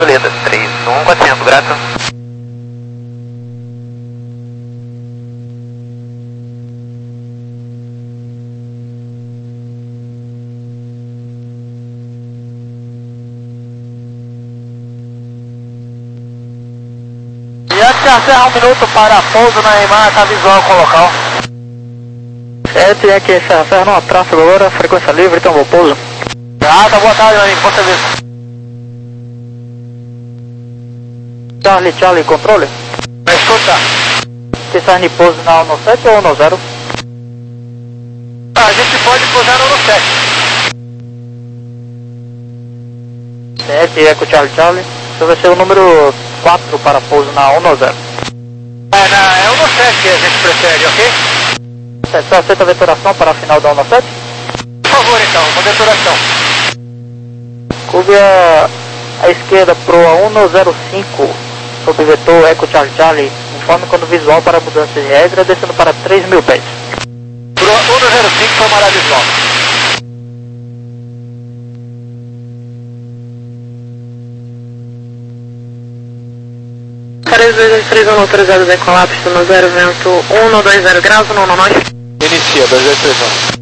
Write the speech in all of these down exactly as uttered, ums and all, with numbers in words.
Beleza, três um quatrocentos, grato. Serra, um minuto para pouso na Neymar, tá visual com o local. sete, aqui Serra Serra, numa traça agora, frequência livre, então vou pouso. Ah, tá, boa tarde, meu amigo, bom serviço. Charlie, Charlie, controle? Vai escutar. Você sai de pouso na um sete ou no zero? Ah, a gente pode pousar no sete. sete, Eco Charlie, Charlie. Então vai ser o número quatro para pouso na um zero. É, na, é o no sete que a gente prefere, ok? Você aceita a veturação para a final da um sete? Por favor, então, uma veturação. Curve a, a esquerda pro um zero cinco, sob vetor Eco Charlie Charlie. Informe quando visual para mudança de regra, descendo para três mil pés. Pro um zero cinco, tomará visual. três dois três um autorizado decolar, pista no zero, vento um dois zero graus, não, não, nós. Inicia, dois dois três um.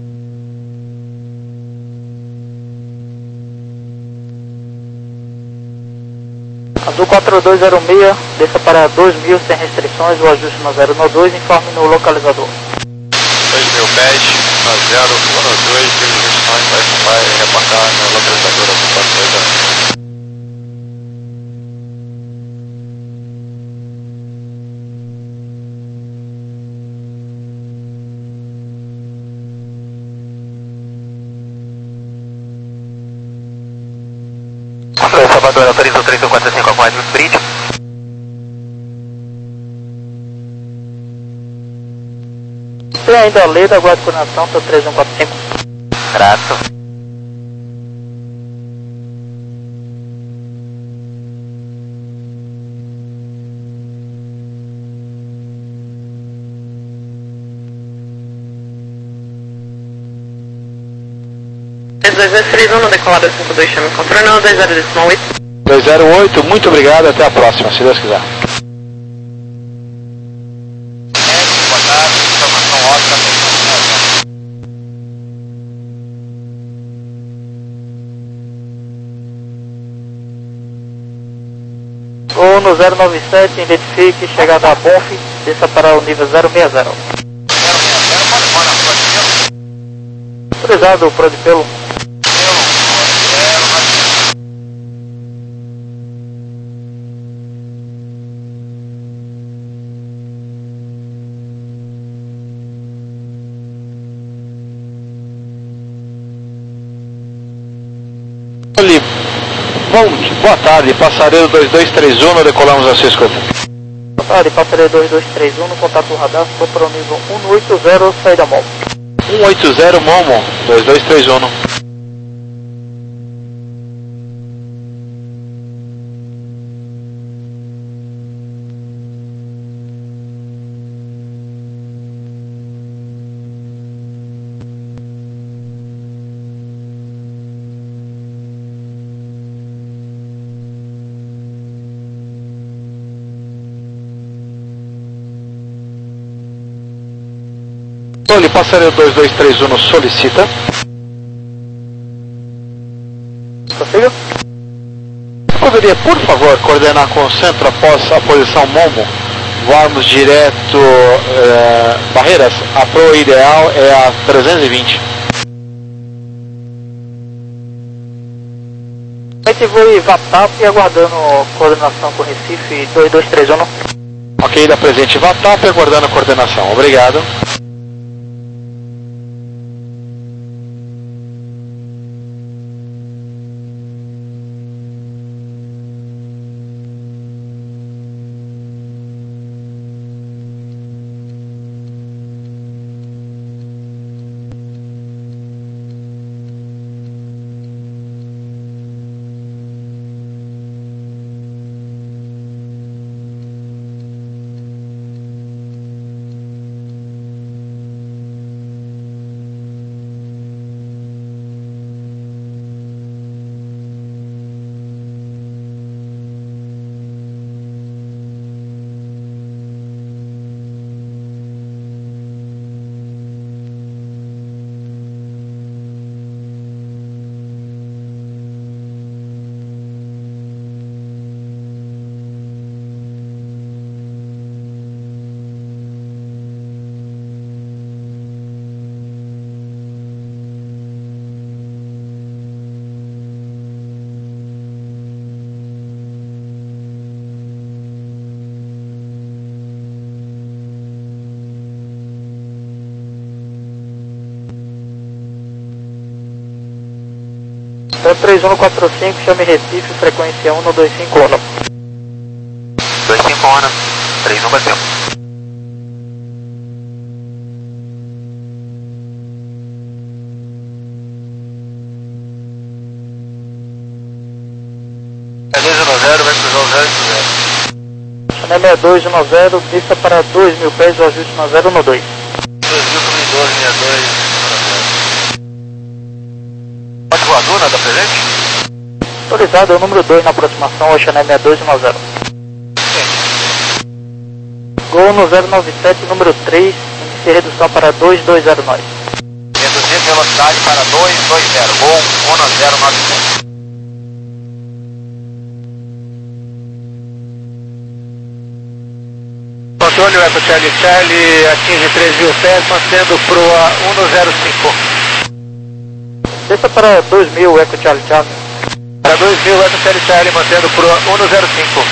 Azul quatro dois zero seis, desça para dois mil sem restrições, o ajuste no zero no dois, informe no localizador. dois mil pés, no zero no dois, sem restrições, vai, vai reportar no localizador Azul quatro dois zero seis. Salvador, autoriza o três um quatro cinco com Edmund Bridge. Tem ainda a lei da guarda de coordenação, seu três um quatro cinco. Grato. dois dois três um, no decolada cinco dois, chame controle, não, dois zero oito. dois zero oito, muito obrigado, até a próxima, se Deus quiser. É, boa tarde, informação ótima. Ou no zero nove sete, identifique, chegada a Bonf, desça para o nível zero seis zero. zero seis zero, pode pôr na frente dele. Autorizado, pro de pelo. Bom, boa tarde, passareiro dois dois três um, decolamos a sua escuta. Boa tarde, passareiro dois dois três um, no contato radar, foi para o nível um oito zero, saída Momo. um oito zero Momo, dois dois três um. Olhe, passareiro dois dois três um solicita. Consigo? Poderia, por favor, coordenar com o centro após a posição Momo, voarmos direto eh, Barreiras? A proa ideal é a trezentos e vinte. A gente voe VATAP e aguardando coordenação com Recife dois dois três um. Ok, da presente VATAP, aguardando a coordenação. Obrigado. Então três um quatro cinco, chame Recife, frequência um dois cinco um. dois cinco um, três um bateu. dois um zero, vai cruzar o zero zero. Chame sessenta e dois um zero, desça para dois mil pés, o ajuste no zero um dois. dois mil com doze, sessenta e dois. Pode voador, nada presente? Autorizado, é o número dois na aproximação, Ocean sessenta e dois um zero. Gol no zero nove sete, número três, inicie redução para dois dois zero nove. Reduzir velocidade para dois dois zero, gol um zero nove sete. Controle Eco Charlie Charlie, atinge três mil pés, mantendo proa um zero cinco. Desça para dois mil, Eco Charlie Charlie. Para dois mil, Eco Charlie Charlie, mantendo proa um zero cinco.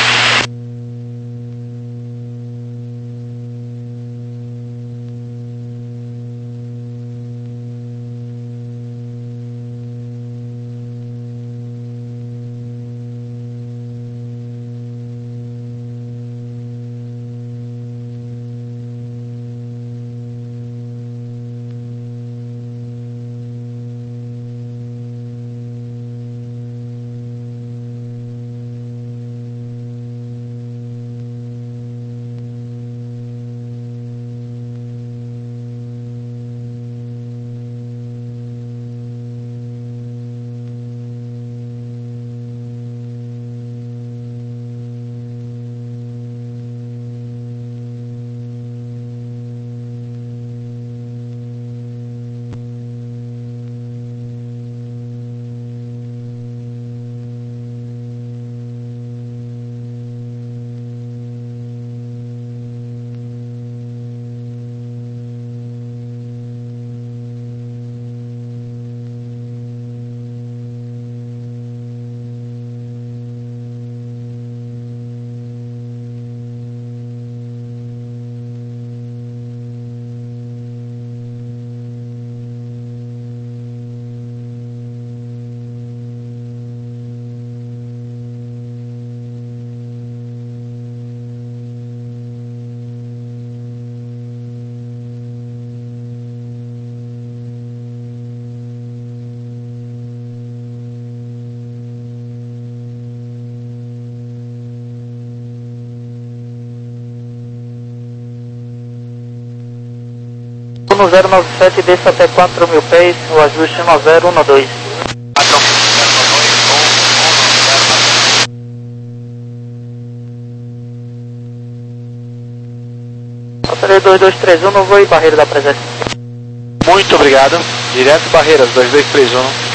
No zero nove sete, desça até quatro mil pés, o ajuste no zero um dois. Altaria dois dois três um, no voo e barreira da presença. Muito obrigado. Direto Barreiras, dois dois três um.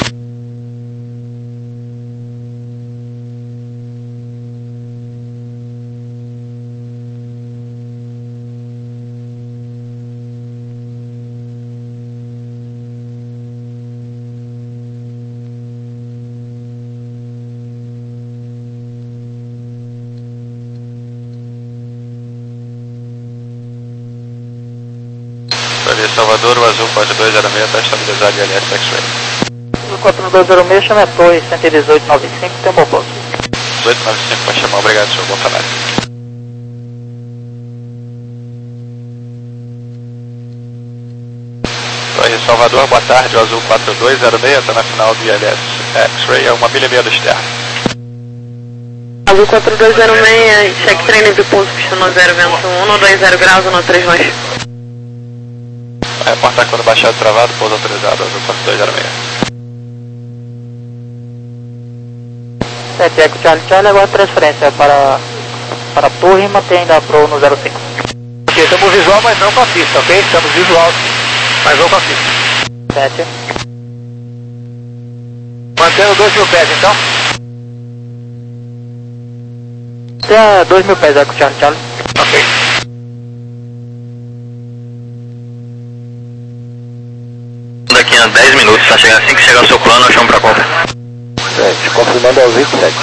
Salvador, o azul quatro dois zero seis está estabilizado em L S X-Ray. quatro dois zero seis, chama a torre cento e dezoito noventa e cinco, tem um bom pouso. dezoito noventa e cinco para chamar, obrigado, senhor, bom trabalho. Torre Salvador, boa tarde, o azul quatro dois zero seis está na final do I L S X-Ray, é uma milha e meia do externo. Azul quatro dois zero seis, check treino de pouso, pistão zero vento um, dois zero graus, um três nós. Vai reportar quando baixado travado, pouso autorizado, azul quatro dois zero seis. sete Eco Charlie Charlie, agora transferência para, para a torre e mantém ainda pro no zero cinco. Ok, estamos visual, mas não com a pista, ok? Estamos visual, mas não com a pista. sete. Mantendo dois mil pés, então? Até dois mil pés, Eco Charlie Charlie. Ok. Daqui a dez minutos, está chegando assim que chegar o seu plano, nós chamamos para compra. sete, confirmando ao vinte e sete.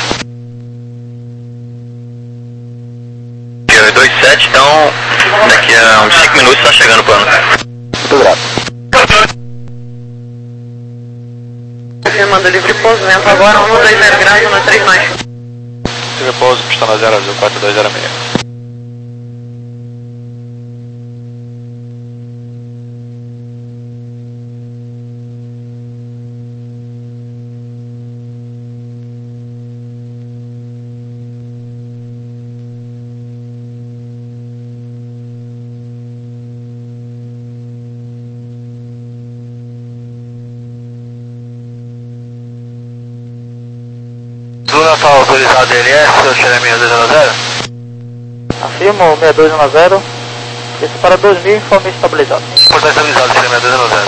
dois sete, então daqui a uns cinco minutos está chegando o plano. Muito grato. Confirmando Comando, livre pouso, vento agora um dois zero graus, zona três nós. Livre pouso, pista na zero azul quatro dois zero seis. Duna está autorizado L S, o Chile seis dois um zero? Afirmo, seis dois um zero. Desça para dois mil, informe estabilizado. Portal estabilizado, Chile seis dois um zero.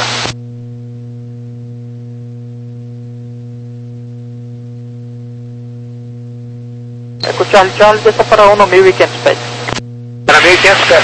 Eco Charlie Charlie, desça para um mil e quinhentos pés. Para mil e quinhentos pés.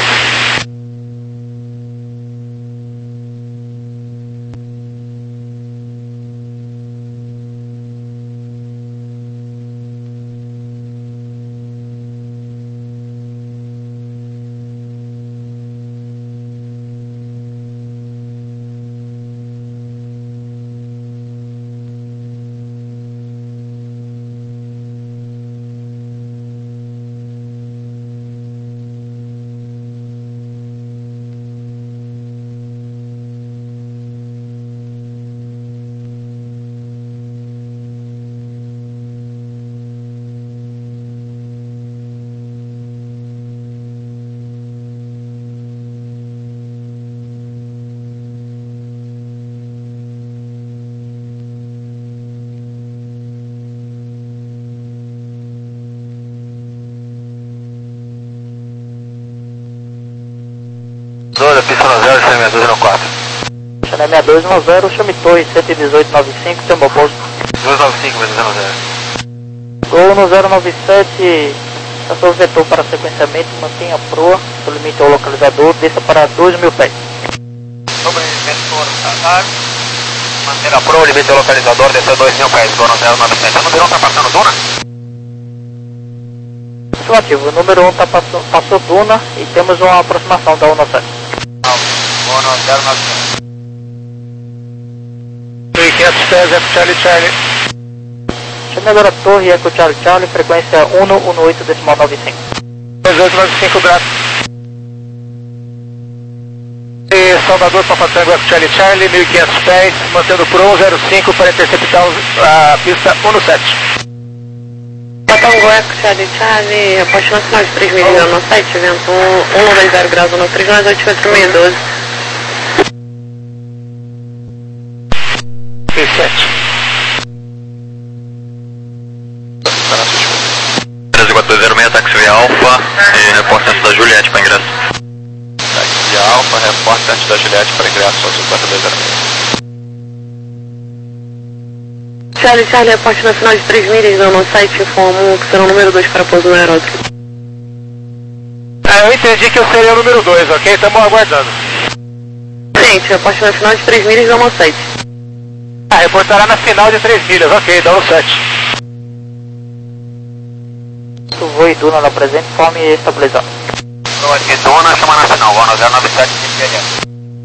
Dona, pista no zero, Chile seis dois um quatro. Chile seis dois um zero, chame Torre cento e dezoito noventa e cinco, tempo oposto. duzentos e noventa e cinco, seis dois um zero. Gol no zero nove sete, passou o vetor para sequenciamento, mantenha a proa, do limite ao localizador, desça para dois mil pés. Sobre vetor radar, manter a proa, limite ao localizador, descer dois mil pés, Gol no zero nove sete. O número um está passando Duna? Afirmativo, o número um tá passou, passou Duna e temos uma aproximação da um sete. Gol no zero nove sete. mil e quinhentos pés, Eco Charlie Charlie. Chame agora Torre Eco Charlie Charlie, frequência um um oito decimal nove cinco. dois oito nove cinco, braço. E Salvador, Papa Tango, Eco Charlie Charlie, mil e quinhentos pés, mantendo pro zero cinco para interceptar a pista um sete. Tango Eco Charlie Charlie, aposto nacional de três milhas no site, vento um dois zero graus, zona três nós, altimetro seis doze. seis sete. treze quatro dois zero seis, táxi via Alfa e reporte antes da Juliette para ingresso. Táxi via Alfa, reporte antes da Juliette para ingresso, azul quatro dois zero seis. Charlie Charlie, aposto nacional de três milhas no site, informo que será o número dois para pouso no aeródromo. Ah, eu entendi que eu seria o número dois, ok? Estamos aguardando. Gente, aposto nacional de três milhas no site. Ah, reportará na final de três milhas, ok, dá um sete. Voo e Duna na presente, informe estabilizado. Então aqui, Duna, chama na final, Gol no zero nove sete, P L S.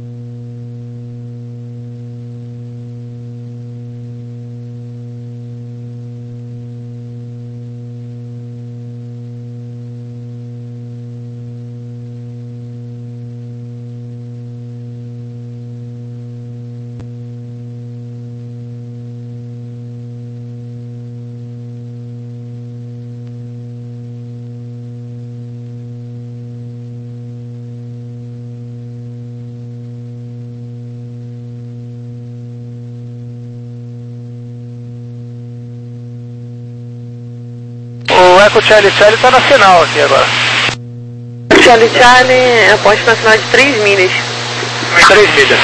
O Eco Charlie Charlie está na final aqui agora. Charlie Charlie, aposto nacional de três milhas. três milhas.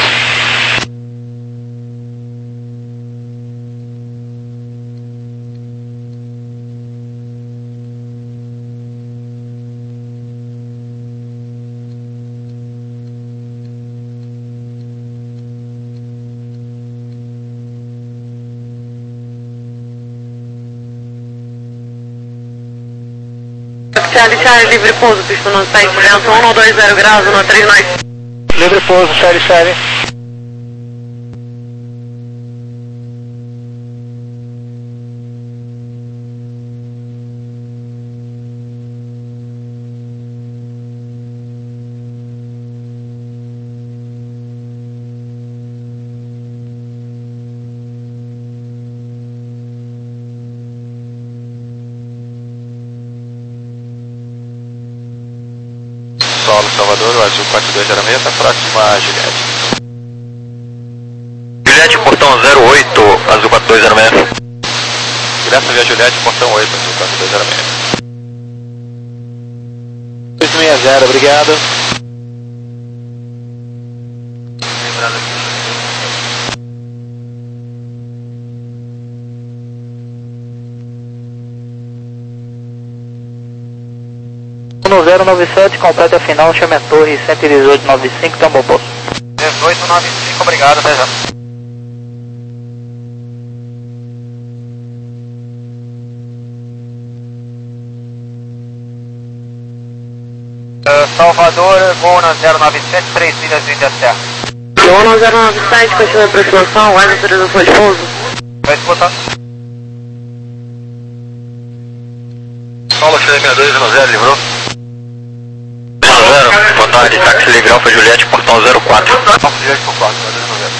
Charlie Charlie, livre pouso, pista no site, vento um dois zero graus, zona três nós. Livre pouso, Charlie Charlie. Paulo Salvador, o azul quatro dois zero seis, está próximo a Juliette. Juliette, portão zero oito, azul quatro dois zero seis. Ingressa via Juliette, portão oito, azul quatro dois zero seis. dois seis zero, obrigado. um zero nove sete, completa a final, chame a torre cento e dezoito noventa e cinco, Tambor Poço. dezoito noventa e cinco, obrigado, até já. Uh, Salvador, voo na zero nove sete, três milhas vindo a serra. Voo na zero nove sete, continua a aproximação, guarda a autorização de pouso. Vai disputar. Solo Chile sessenta e dois zero zero, livrou. zero, boa tarde, táxi livre Alfa Juliette, portão zero quatro. Alfa Juliette por quatro, zero zero.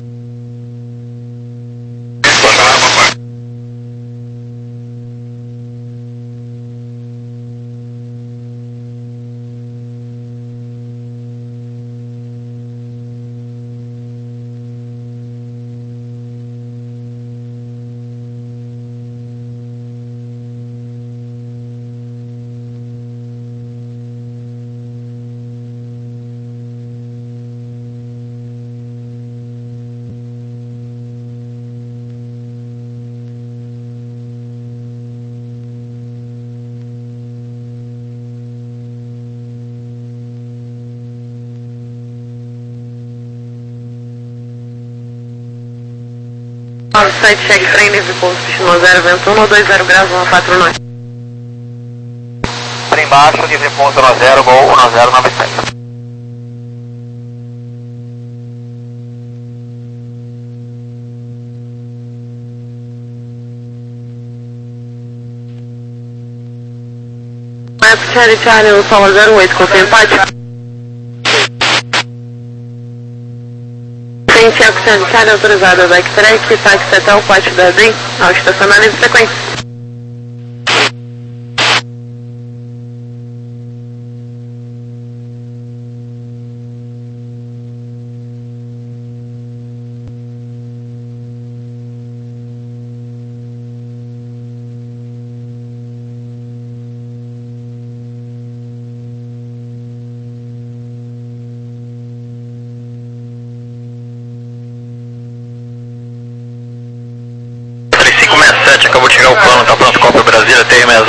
nove sete, chegue trem livre pouso, destino zero, vento um dois zero graus, um quatro nove. Trem baixo, livre pouso no zero, gol um zero nove sete. Charlie Charlie, o Solo zero oito, confia empate. Santiago Charlie Charlie, autorizado, backtrack, táxi até o pátio da D I M, ao estacionar livre sequência. Acabou de chegar o plano, tá pronto, Copa Brasília, T R sessenta.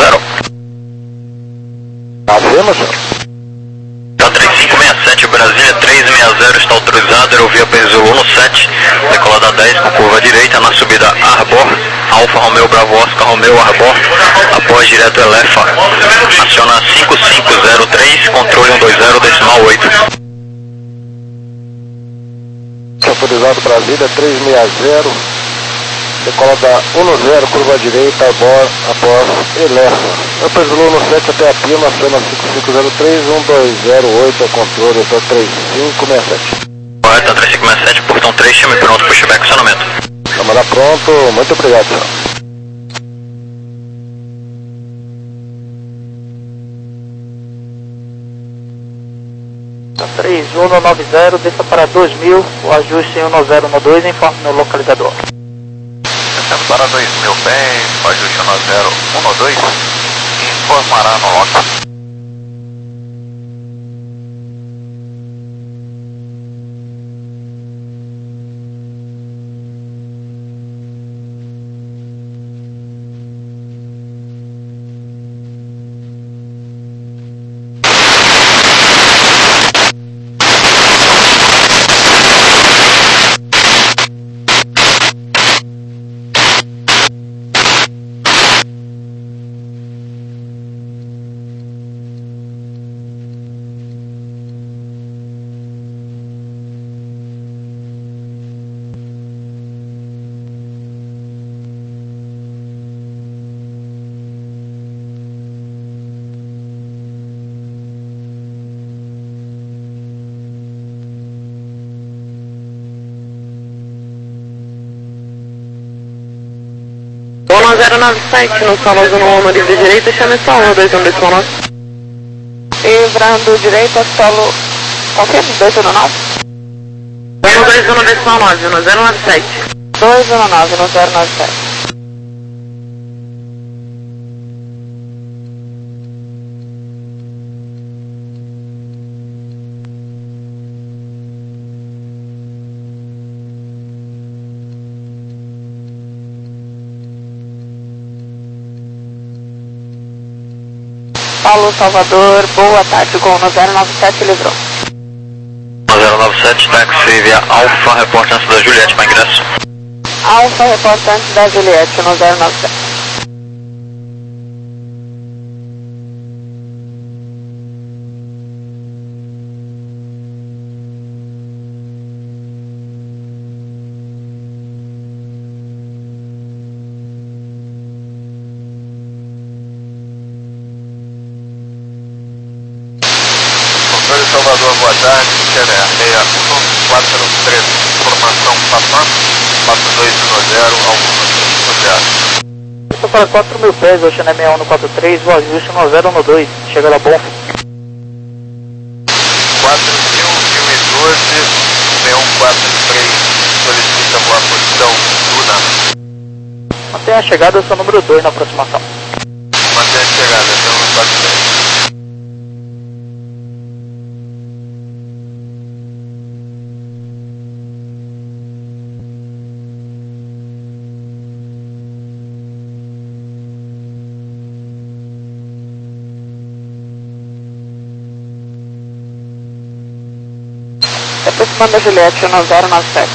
Tá vendo, senhor? Tá três cinco seis sete, Brasília três sessenta, está autorizado, aerovia Penzolo um sete, decolada dez com curva direita, na subida Arbor, Alfa Romeo Bravo Oscar Romeo Arbor, após direto Elefa, aciona cinco cinco zero três, controle um dois zero, decimal oito. Autorizado Brasília três sessenta, decolada um zero, curva direita, Arbor, após Elefa. Eu Penzolo um sete até a Pima, aciona cinco cinco zero três, um dois zero oito, controle, eu tô três cinco seis sete. Correto, três cinco seis sete, portão três, chame pronto, pushback, acionamento. Câmara pronto, muito obrigado, senhor. três um nove zero, desça para dois mil, o ajuste um zero um dois, informe no localizador. Descendo para dois mil, bem, o ajuste um zero um dois, informará no local. um zero nove sete, no Solo Zona um, livre direita, chame só um dois um decimal nove. Livrando direita, solo. Confirma, dois um nove? um dois um decimal nove, um zero nove sete. dois um nove, um zero nove sete. Paulo, Salvador, boa tarde, com no zero nove sete, livrou. zero nove sete, táxi via Alfa, reporte antes da Juliette para ingresso. Alfa, reporte antes da Juliette, no zero nove sete. Salvador, boa tarde, Xeré, seis um quatro três, informação Papam, quatro dois um zero, alguma cinco zero. Estou para quatro mil pés, Oceané seis um no quatro três, o ajuste no zero um dois, chega lá bom. quatro mil, mil e doze, seis um quatro três, solicita boa posição, Luna. Mantenha a chegada, eu sou número dois na aproximação. Mantenha a chegada, seis um quatro três. Aproximando da Juliette, no zero nove sete.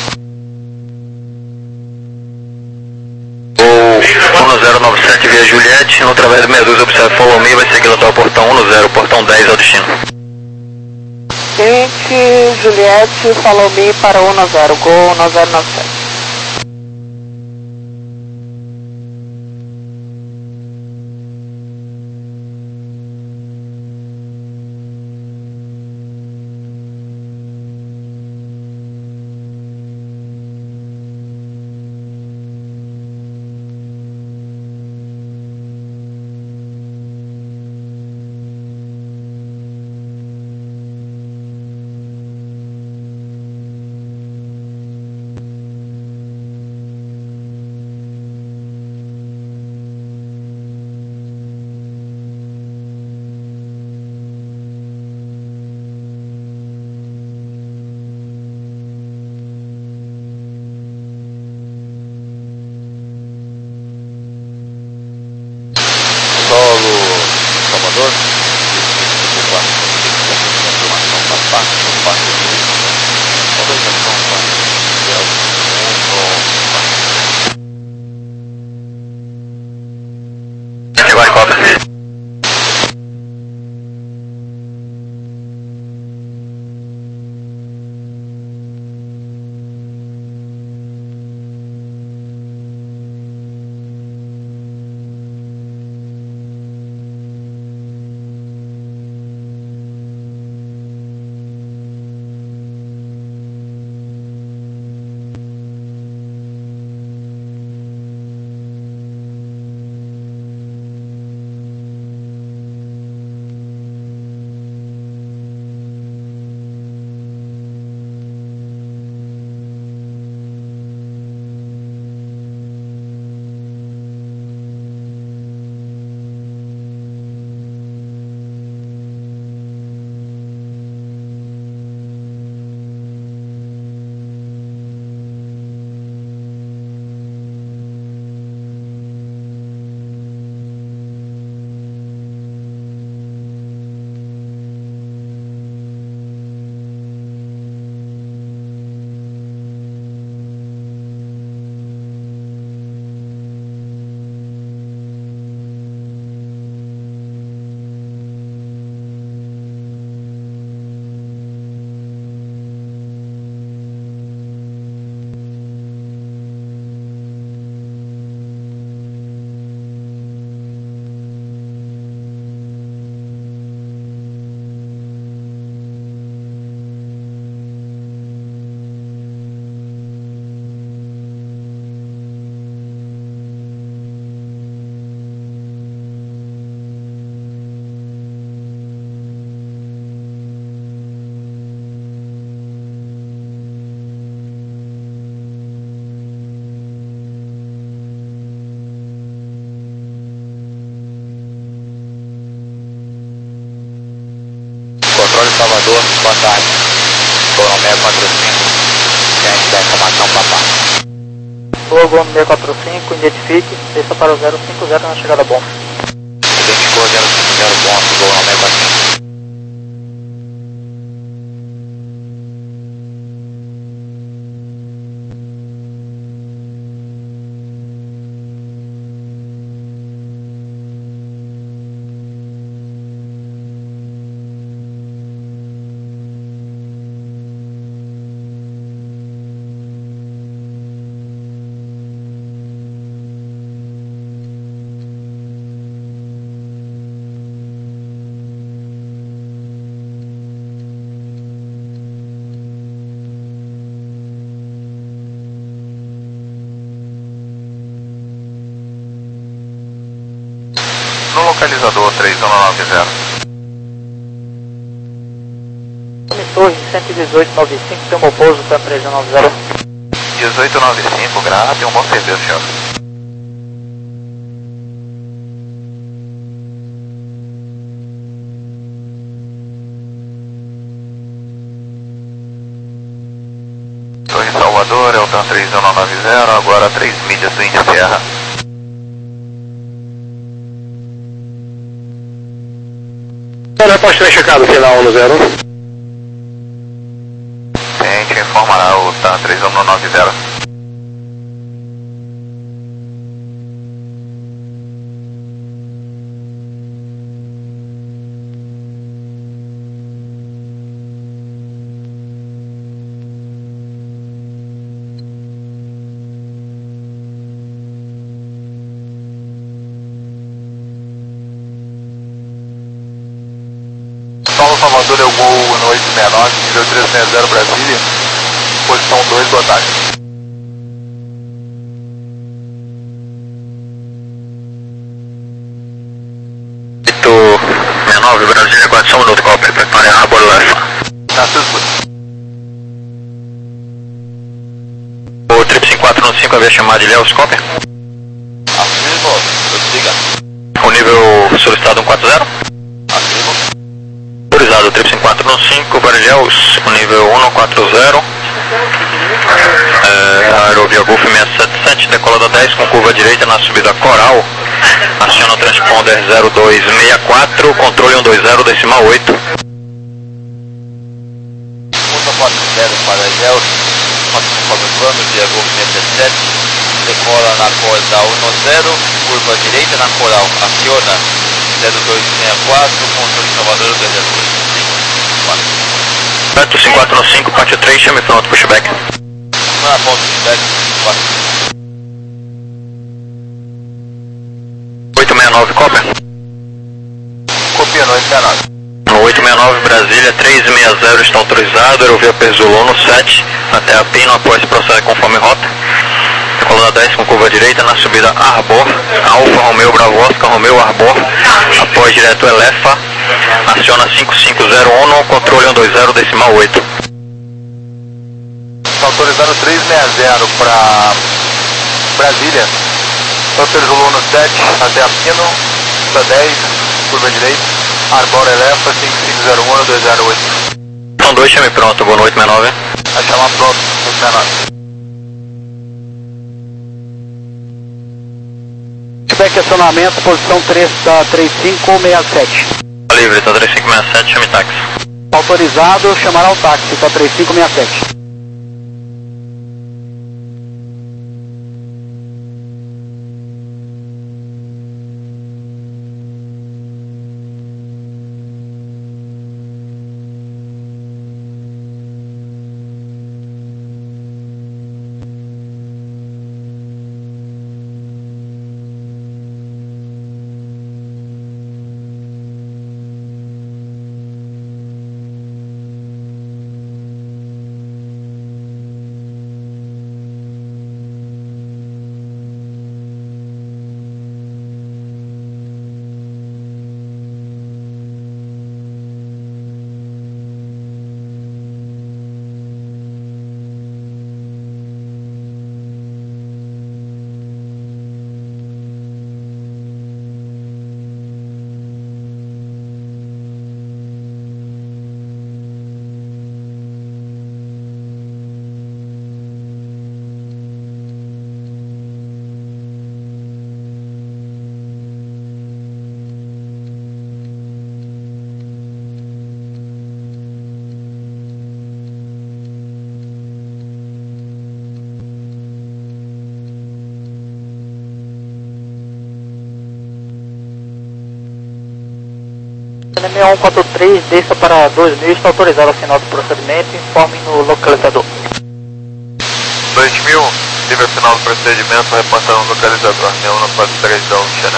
O um zero nove sete via Juliette, no através do Medusa, observe Follow Me, vai seguir até o portão um zero, portão dez ao destino. Gente, Juliette, Follow Me para um zero, Gol no zero nove sete. Salvador, informação Papam, quatro organização Agora cobra. Boa tarde. Gol seis quatro cinco. Quem dá informação para Papa? Gol Gol seis quatro cinco, identifique, desça para o zero cinco zero na chegada bom. Identificou zero cinco zero bom, Gol seis quatro cinco. No localizador três um nove zero. Torre cento e dezoito noventa e cinco, tem um pouso para três um nove zero. dezoito noventa e cinco, grave, um bom serviço, senhor. Torre Salvador, Eltan três um nove zero, agora três milhas do Índia Serra. Pode ter checado final no zero. Tente informará o T A três um nove zero. Paulo Salvador é o gol no oito seis nove, nível três seis zero Brasília, posição dois, boa tarde. oito seis nove, Brasília, quatro só um minuto, Copper, prepare a Arbor Left. Na Cisco. O três cinco quatro um cinco havia chamado de Léo, Copper. Afirmo, prossiga. O nível solicitado um quatro zero. Afirmo. Autorizado três cinco quatro um cinco, Barilhéus, o nível um quatro zero. É, aerovia Golf seis sete sete, decolada dez com curva direita na subida Coral. Aciona o transponder zero dois seis quatro, controle um dois zero, decimal oito. um quatro zero para Gel, conforme plano de Golf seis sete sete, decola na corda um zero, curva direita na Coral, aciona zero dois seis quatro, controle Salvador dois zero quatro. cinco quatro um cinco, pátio três, chame pronto, pushback. Na ponta de back, quatro. oito seis nove, Copper. Copia no oito seis nove. No oito seis nove, Brasília, três seis zero está autorizado, aerovia Perzolou no sete, até a Pino, após procede conforme rota. Coluna dez com curva direita na subida Arbor, Alfa Romeo Bravo Oscar Romeo Arbor, após direto Elefa, aciona cinco cinco zero um, controle um dois zero, decimal oito. Está autorizado três seis zero para Brasília, Perzolou no sete, até a Pino, Pista dez, curva direita, Arbor Elefa, cinco cinco zero um, dois zero oito. São dois, chame pronto, boa noite, seis nove. A chamar pronto, oito seis nove. Feedback acionamento, posição três da três cinco seis sete. Livre, tá três cinco seis sete, chame táxi. Autorizado, chamará o táxi, tá três cinco seis sete. Channel seis um quatro três, desça para dois mil, está autorizado ao final do procedimento, informe no localizador. dois mil, nível final do procedimento, reportando no localizador, seis um quatro três da Channel.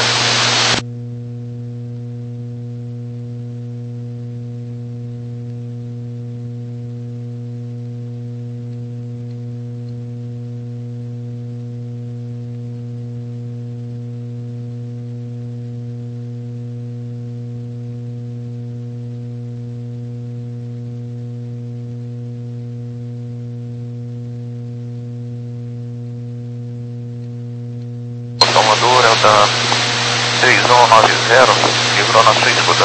Tomador é o da três um nove zero, livrou na sua escuta.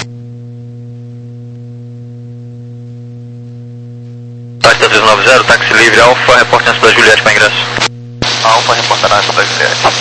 Táxi três nove zero, táxi livre, Alfa, reporte antes da Juliette para ingresso. Alfa reportará antes da Juliette.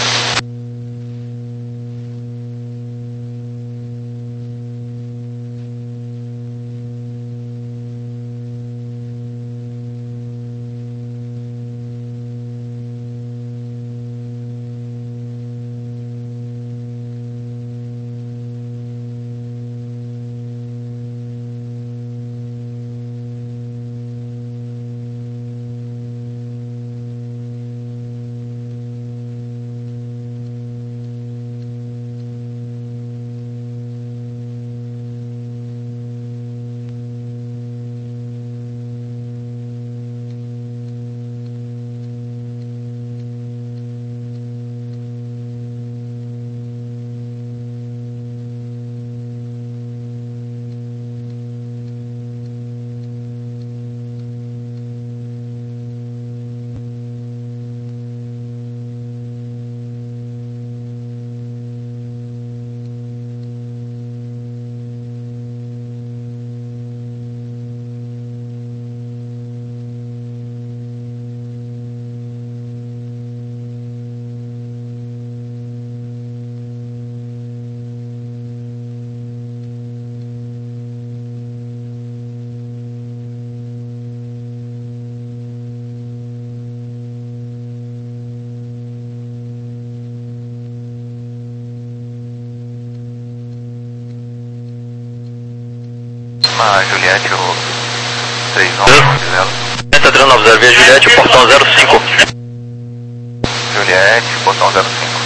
Na Juliette, o três nove zero. Entra três nove zero, via Juliette, portão zero cinco. Juliette, portão zero cinco.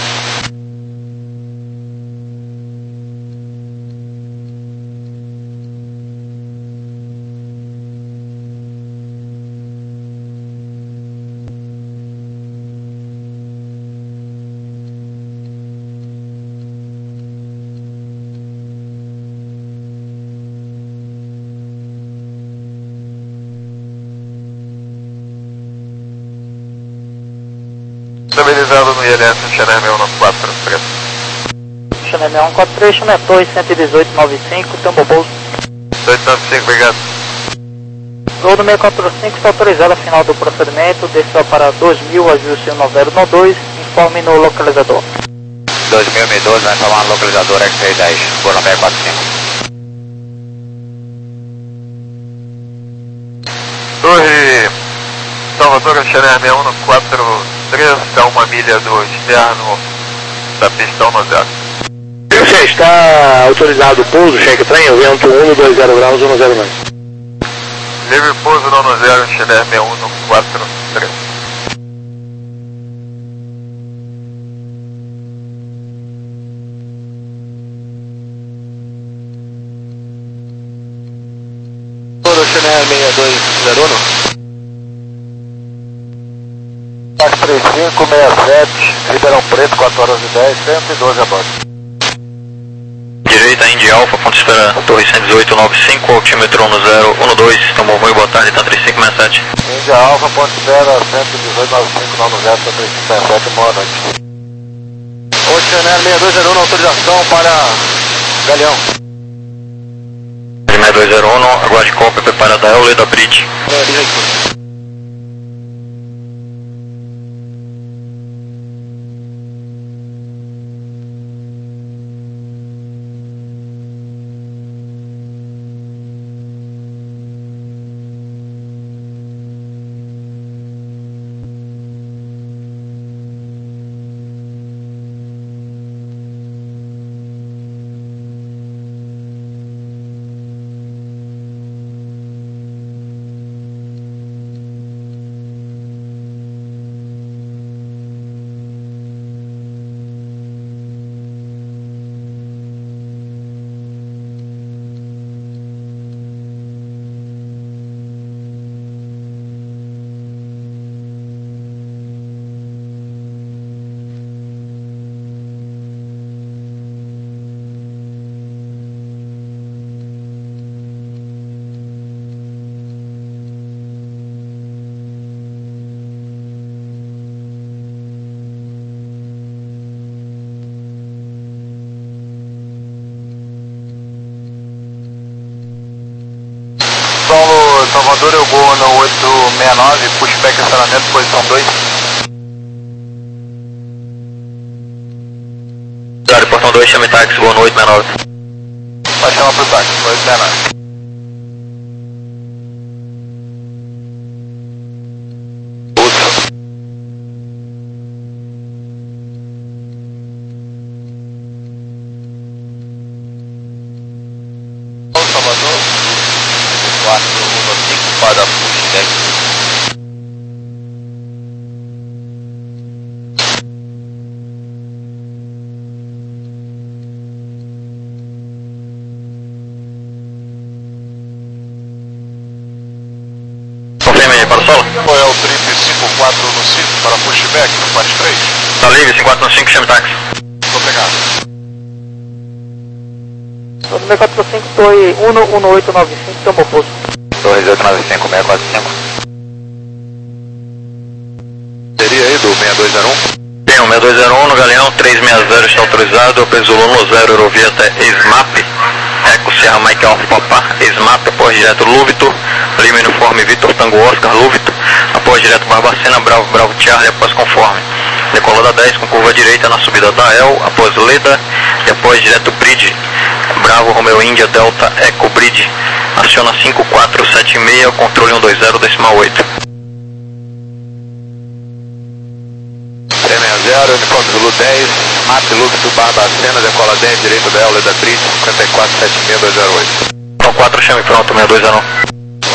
Estabilizado no I L S, Channel seis um quatro três. Channel seis um quatro três, Channel dois, cento e dezoito, noventa e cinco, Tambo Bolso. dois nove cinco, obrigado. Gol do seis quatro cinco está autorizado ao final do procedimento, desça para dois mil, ajuste no zero um dois, informe no localizador. dois mil e doze, vai informar no localizador X seis dez, por no seis quatro cinco. Torre Salvador, Channel seis um quatro três, está uma milha do externo da pista um zero. Você está autorizado o pouso, cheque trem, vento um dois zero graus, um zero nove. Livre pouso no um zero, Channel seis um quatro três. Todo Channel seis dois zero um. Táxi três cinco seis sete, Ribeirão Preto, quatro horas e dez, cento e doze a bordo. Direita, Indy Alfa, ponto de espera, torre cento e dezoito, noventa e cinco, altímetro um zero um dois, tomou ruim, boa tarde, tá três cinco seis sete. Índia Alfa, ponto de espera, cento e dezoito, noventa e cinco, nove zero, três cinco seis sete, boa noite. O Channel seis dois zero um, autorização para Galeão. seis dois zero um, aguarde cópia preparada, é o Leda Bridge. Realiza isso. Salvador, eu vou no oito seis nove, pushback estacionamento, posição dois. Claro, portão dois, chame táxi, vou no oito seis nove. Vai chamar pro táxi, no oito seis nove. Salvador, quatro um cinco para pushback. Confirme aí, para o solo. Qual é o trip cinco quatro no cinco para pushback no quatro três? Tá livre, cinco quatro cinco, chame táxi. Vou pegar. No seis quatro cinco, Torre um um oito nove cinco, tomou posto. dois oito nove cinco, seis quatro cinco. Seria aí do seis dois zero um? Tem um seis dois zero um no Galeão, três seis zero está autorizado, P Zulu no zero, Eurovia até SMAP, Eco Serra Mike Alfa Papá, SMAP, após direto Lúvito, Lima Uniforme Vitor Tango Oscar, Lúvito, após direto Barbacena, Bravo Bravo Charlie, após conforme. Decolada dez com curva direita na subida da El, após Leda, e após direto Bridge, Bravo Romeo Índia Delta Eco Bridge, aciona cinco quatro sete seis, controle um dois zero decimal oito. três seis zero, uniforme Zulu dez, map Lúvito Barbacena, decola dez, direito da El, Leda Bridge, cinquenta e quatro sete seis dois zero oito. Então quatro, chame pronto, seis dois zero um.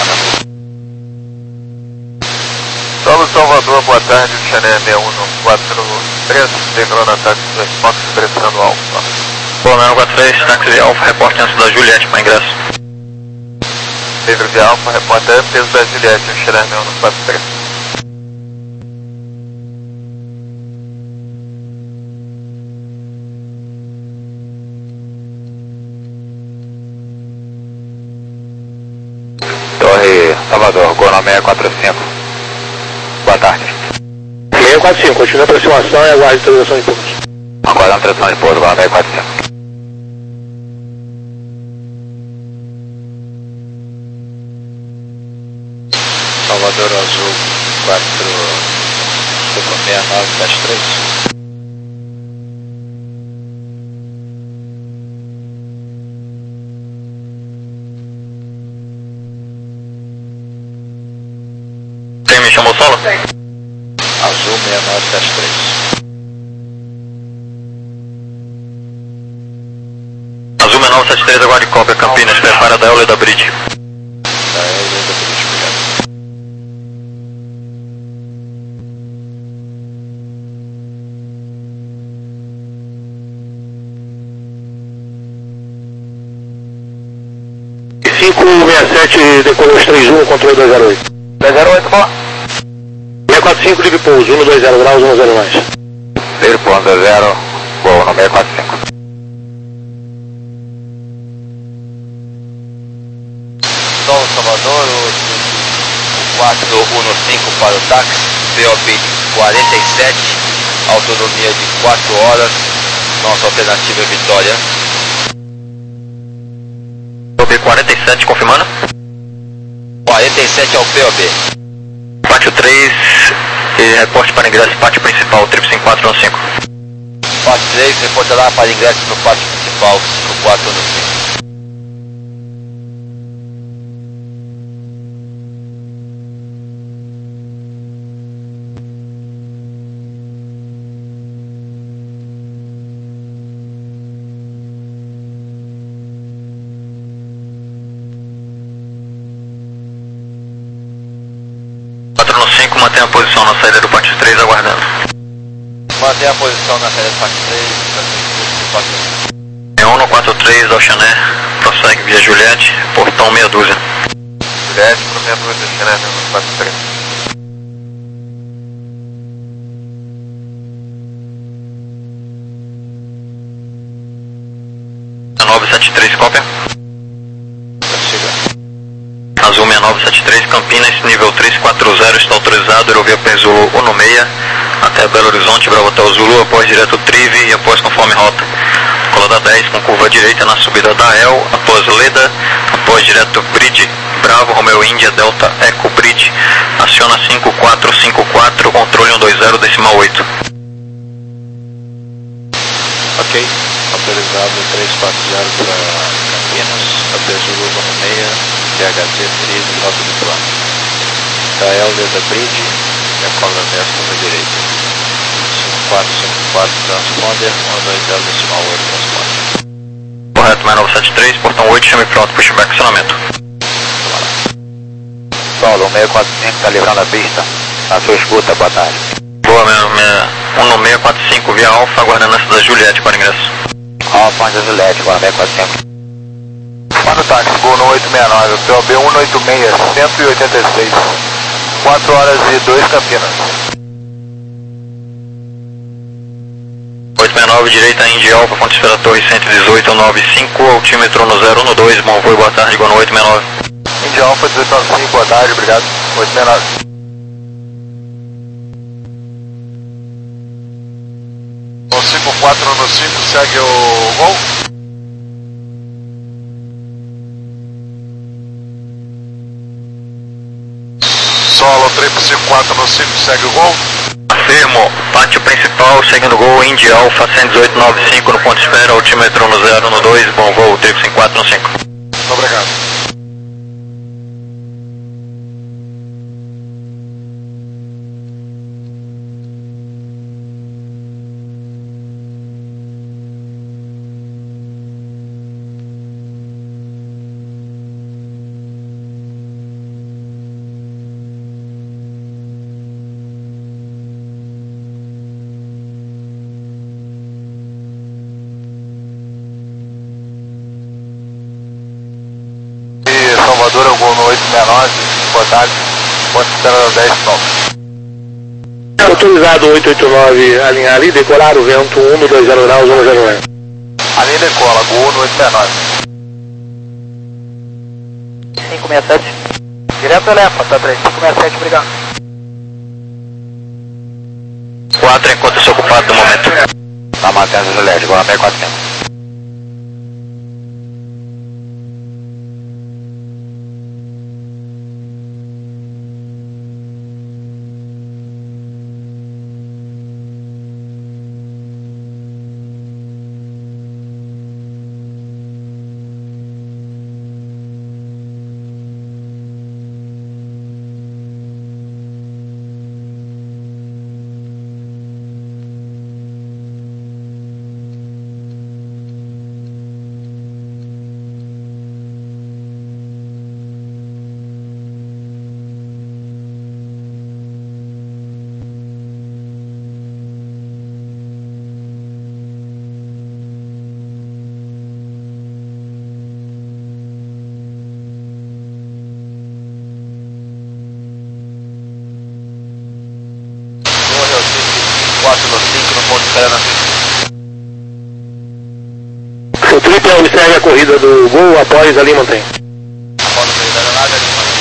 Solo Salvador, boa tarde, Chanel seis um quatro três, decolando ataque dos pontos, pressando alfa. Bom, seis quatro três, táxi de Alfa, reporte antes da Juliette para ingresso. Pedro de Alfa, repórter peso da Juliette, Chanel seis um quatro três. Torre Salvador, Gol seis quatro cinco. Boa tarde. seis quatro cinco, continua a aproximação e aguarde transação de pouso. Aguardando tradução de pouso, Gol seis quatro cinco. Salvador Azul quatro seis nove sete três. Quem me chamou solo? Azul seis nove sete três. Azul seis nove sete três, aguarde cópia, Campinas, prepara da Eule da Bridge. Da Eule da Bridge, obrigado. cinco seis sete, decolou os três um, controle dois zero oito. dois zero oito, boa. seis quatro cinco, livre pouso, um dois zero graus, um zero mais. Livre pouso, dois zero, vou no seis quatro cinco. Solo Salvador, o quatro um cinco para o táxi, P O B quarenta e sete, autonomia de quatro horas, nossa alternativa é Vitória. P O B quarenta e sete, confirmando. quarenta e sete é o P O B. Pátio três, e reporte para ingresso, pátio principal, trip cinco quatro um cinco. Pátio três, reporta lá para ingresso no pátio principal, cinco quatro um cinco. quatro um cinco, mantém a posição na saída do pátio três, aguardando. Mantém a posição na saída do pátio três, no pátio um no quatro três, Dalchané, prossegue via Juliette, portão meia dúzia. Juliette pro meia dúzia, Chanel seis um quatro três. nove sete três, cópia. Azul seis nove sete três, Campinas, nível três quatro zero, está autorizado, Eurovia P Zulu um seis, até Belo Horizonte, Bravo Hotel Zulu, após direto Trive e após conforme rota. decola da dez com curva direita na subida da El, após Leda, após direto Bridge, Bravo, Romeo Índia, Delta, Eco Bridge, aciona cinco quatro cinco quatro, controle cento e vinte, decimal oito. Ok, autorizado três quatro zero para Campinas, apeso Lula no meia, T H C treze, rota de plano. Gael, Leda Bridge, decola dez curva direita. cinco quatro cinco quatro, transponder, cento e vinte, decimal oito, transponder. Correto, seis nove sete três, portão oito, chame pronto, pushback, acionamento. Solo, seis quatro cinco está livrando a pista. Na sua escuta, boa tarde. Boa, minha, minha um no seis quatro cinco, via Alfa, aguardando essa da Juliette para ingresso. Alfa, da Juliette, agora seis quatro cinco. Manda o táxi, Gol no oito seis nove, P O B cento e oitenta e seis, cento e oitenta e seis. quatro horas e dois, Campinas. oito seis nove, direita, Indy Alfa, Fonte Esfera Torre cento e dezoito, nove cinco, altímetro no zero um dois, bom voo, boa tarde, Gol no oito seis nove. Indy Alfa, dezoito nove cinco, boa tarde, obrigado. oito seis nove. O cinco quatro no cinco, segue o Gol. Solo, triple cinco quatro no cinco, segue o Gol. Afirmo, pátio principal, seguindo Gol, Indy Alfa, cento e dezoito, nove cinco, no ponto esfera, altímetro no zero um dois, bom voo, triple cinco quatro no cinco. Muito obrigado. Salvador, eu vou no oito seis nove, boa tarde, ponte Estrela dez, pronto. Autorizado oito oito nove, alinhar ali, decolar o vento um no dois zero graus, um zero um. Ali decola, Gol no oito seis nove. cinco seis sete. Direto Elefa, tá três, cinco seis sete, obrigado. quatro, encontra-se ocupado no momento. Tá mantendo o Juliette, agora seis quatro cinco. quatro no cinco, no ponto Esfera na pista. O triple observe a corrida do Gol após ali mantém. Após a saída da nave, ali mantém.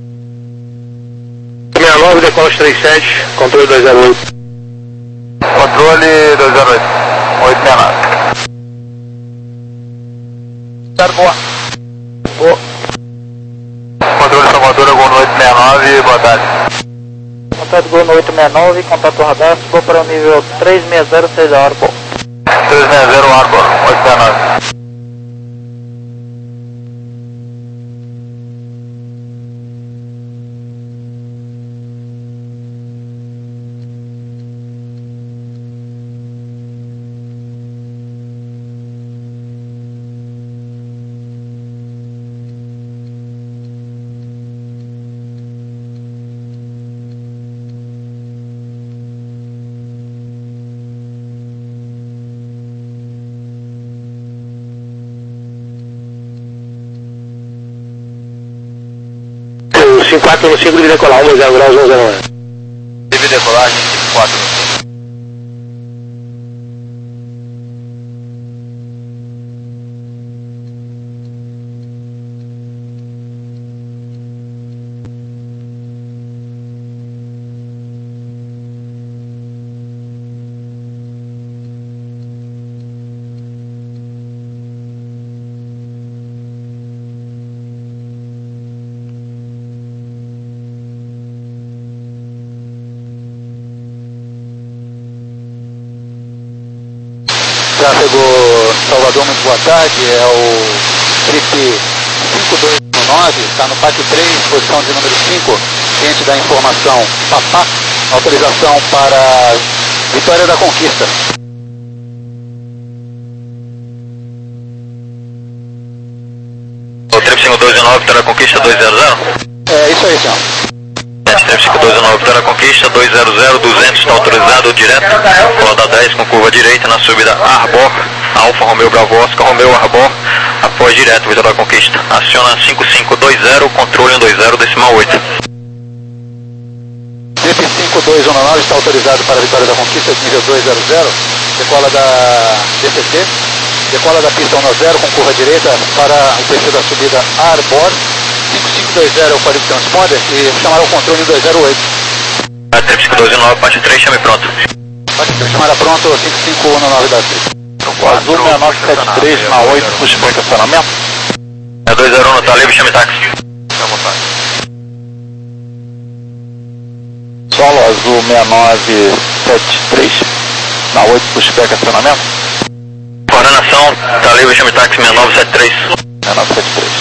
seis nove, decola trinta e sete, controle dois zero oito. oito seis nove. Arbor. Boa. Controle Salvador, Gol no oito seis nove, boa tarde. Contato Gol no oito seis nove, contato radar, subiu para o nível três seis zero seis Arbor. três seis zero Arbor, oito seis nove. cinco quatro no cinco, deve decolar, um zero graus, um zero um. Deve decolagem cinco quatro no cinco. Tráfego Salvador, muito boa tarde, é o Trip cinco dois um nove, está no pátio três, posição de número cinco, cliente da informação Papá, autorização para Vitória da Conquista. O Trip cinco dois um nove, Vitória da Conquista dois zero zero? É isso aí, senhor. Trip cinco dois um nove, Vitória da Conquista dois zero zero, duzentos, está autorizado direto, colada dez com curva direita na subida Arbor, Alfa Romeo Bravo Oscar, Romeo Arbor, após direto, Vitória da Conquista. Aciona cinco cinco dois zero, controle um dois zero, decimal oito. Trip cinco dois um nove está autorizado para a Vitória da Conquista, nível dois zero zero, decola da D C T, decola da pista um zero com curva direita para o perfil da subida Arbor, cinco cinco dois zero é o código transponder e chamará o controle dois zero oito. A Trip cinco dois um nove, parte três, chame pronto. Pode ser, chamará pronto cinco cinco um nove da Trip. Azul seis nove sete três na oito, puxa para o estacionamento. É dois zero um, tá livre, chame táxi. Fica à vontade. Solo Azul seis nove sete três na oito, puxa para o estacionamento. Coordenação, tá livre, chame táxi seis nove sete três. seis nove sete três.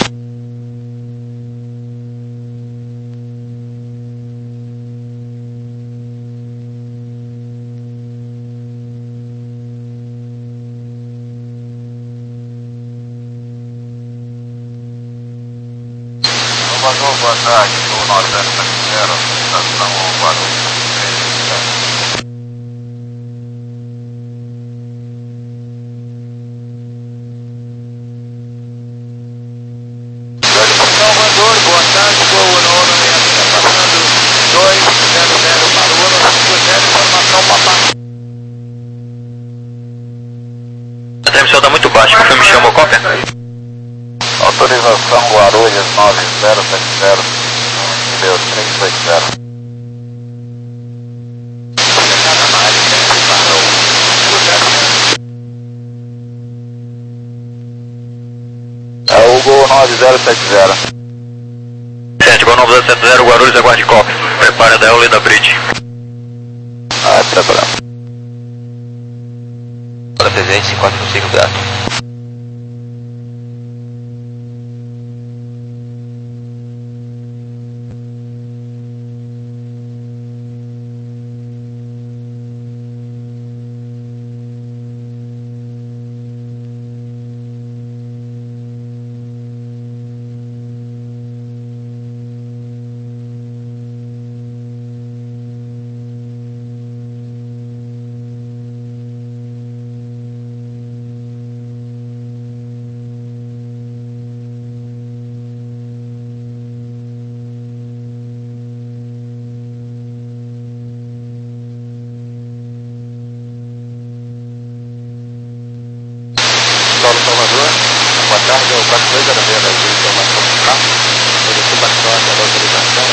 Salvador, boa tarde, Gol nove zero sete zero, estação Guarulhos três sete. Salvador, boa tarde, Gol nove está passando dois zero zero para o Uno cinco zero, informação Papá. A transmissão tá muito baixa, o filme chama cópia? Autorização Guarulhos nove zero sete zero, nível três dois zero. É o Gol nove zero sete zero. Certo, Gol nove zero sete zero, Guarulhos, aguarde cópia. Prepara da Eula e da Bridge. Ah, é preparado. Para presente, cinco quatro cinco, grato. Solo Salvador, boa tarde, é o quatro dois zero zero, a informação do carro, solicitação da autorização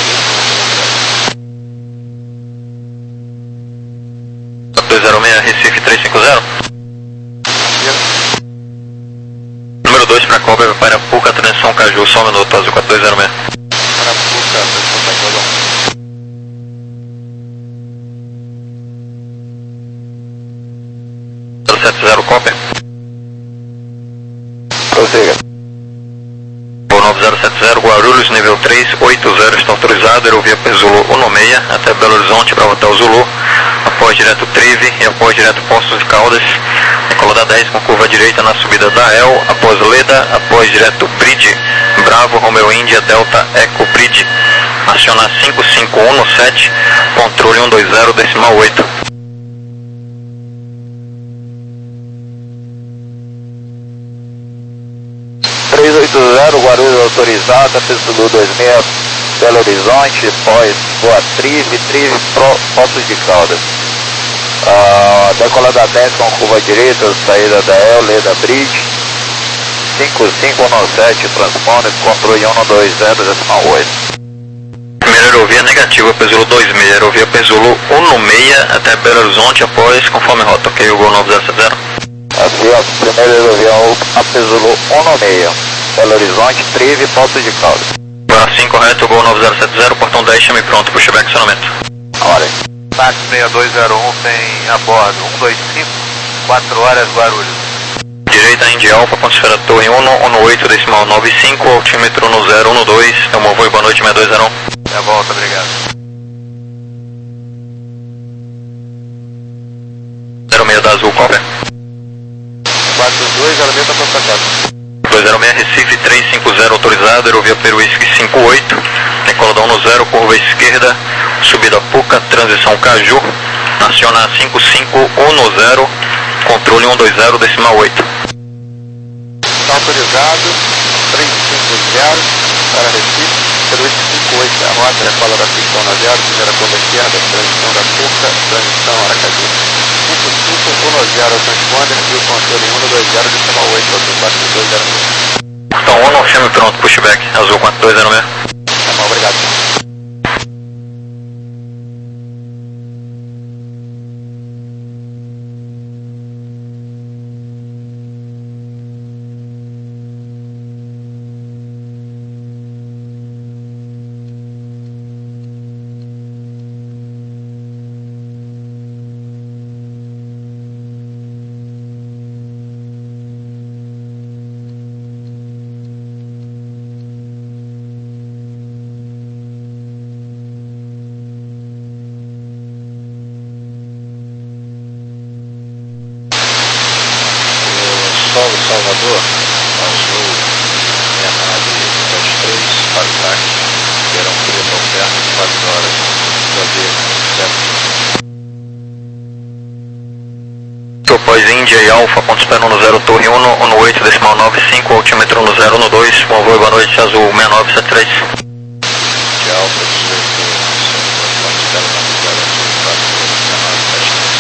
dois zero seis, Recife três cinco zero. Caju, só um minuto, Azul quatro dois zero seis. Arapuca, zero sete zero, copy. Prossiga. Voo nove zero sete zero, Guarulhos, nível três oito zero, está autorizado, aerovia Zulu um seis até Belo Horizonte, Bravo Hotel Zulu, após direto Trive e após direto Poços de Caldas, decolada dez com curva direita na subida da El, após Leda, após direto Bridge, Bravo, Romeo Índia, Delta, Eco Bridge, aciona cinco cinco um no sete, controle um dois zero, decimal oito. três oito zero, Guarulhos autorizado, P Zulu dois seis, Belo Horizonte, pós Boa Trive, Trive, Pro, Poços de Caldas. Uh, decolada dez com curva direita, saída da El, Leda Bridge, cinco cinco um sete, transponder, controle um dois zero, decimal oito. Primeira aerovia negativa, P Zulu dois seis, aerovia P Zulu um seis até Belo Horizonte, após conforme rota, ok, o Gol nove zero sete zero. Assim, ó, primeira aerovia a P Zulu um seis, Belo Horizonte, Trive, Poços de Caldas. Assim, correto, Gol nove zero sete zero, portão dez, chame pronto, pushback acionamento. Olha. Táxi seis dois zero um tem a bordo um dois cinco, quatro horas Guarulhos. Direita Indy Alfa, ponto esfera Torre um, um oito, decimal nove cinco, altímetro no zero um dois, tomou voo e boa noite, seis dois zero um. É volta, obrigado. zero seis da Azul, copy. quatro dois zero seis, tá pra sua casa. dois zero seis, Recife três cinco zero, autorizado, aerovia Peruísque cinco oito, decolada um no zero, curva esquerda, subida Puca, transição Caju, aciona cinco cinco um no zero, controle um dois zero, decimal oito. Está autorizado, três cinco zero, para Recife, Peruísque cinco oito, a rota, decola da pista na zero, primeira curva esquerda, transição da Puca, transição Aracaju. cinco cinco um zero, transponder, e o controle um dois zero, decimal oito, quatro dois zero seis. Portão um, chame pronto, pushback, Azul quatro dois zero seis. Tá bom, obrigado. Solo Salvador, Azul, minha nave dez três, Partac, Verão Preto, Alferno, quatro horas, Javier, Após Índia e Alfa, ponto espera no zero, Torre um, um oito, decimal nove cinco, altímetro no zero um dois, bom voo e boa noite, Azul seis nove sete três. de Alfa, dezoito, ponto espera no zero, Azul, quatro, dezenove, sete três.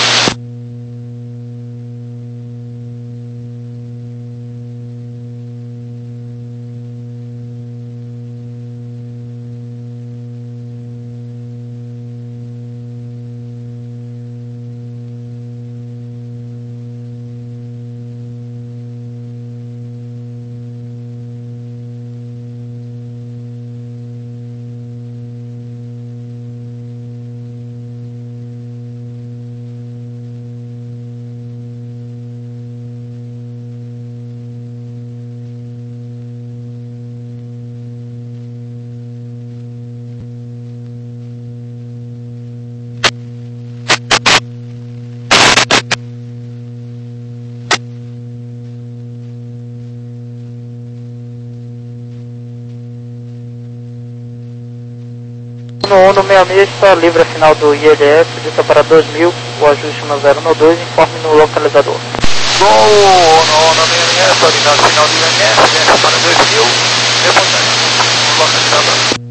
No Uno seis seis está livre a final do I L S, dita para dois mil, o ajuste no zero um dois, informe no localizador. Gol no, no I L S, final, final do I L S, para dois mil, reportagem, localizador.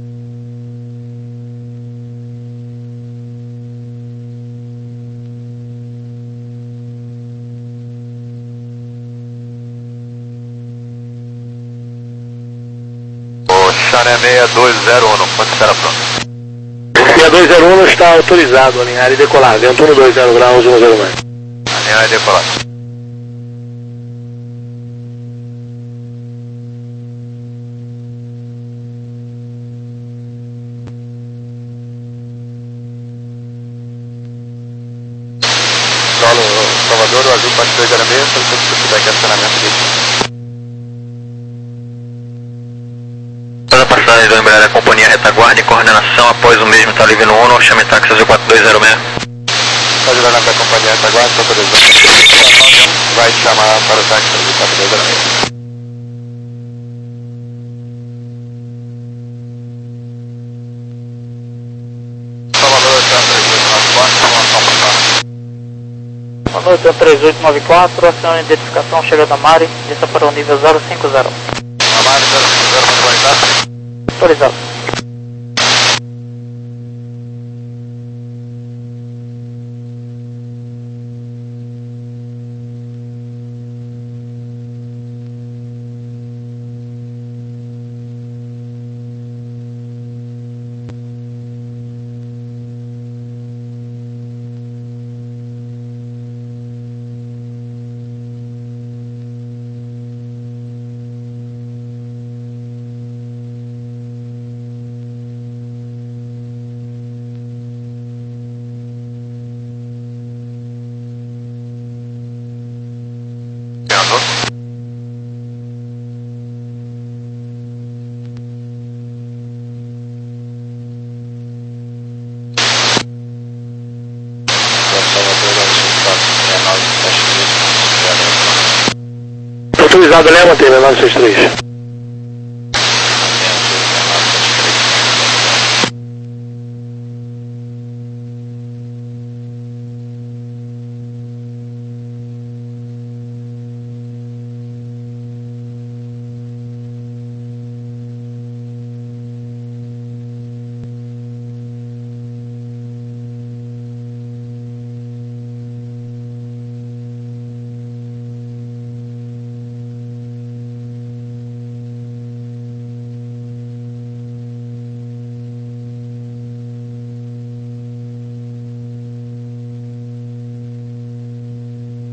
Xané seis dois zero um, pode estar pronto. seis dois zero um está autorizado, alinhar e decolar, vento um dois zero graus, um zero mais. Alinhar e decolar. dois zero seis, solicito feedback acionamento de... Toda a passagem do Embraer da companhia retaguarda em coordenação após o mesmo está livre no Uno, chame táxi azul quatro dois zero seis. Pode olhar para a companhia retaguarda, está autorizado. Vai te chamar para o táxi azul quatro dois zero seis. Boa noite, é três oito nove quatro, aciona a identificação, chega da Mari, desça para o nível zero cinco zero. A Mari zero cinco zero, muito autorizado. Autorizado. Autorizado, leva, manter, nove seis três.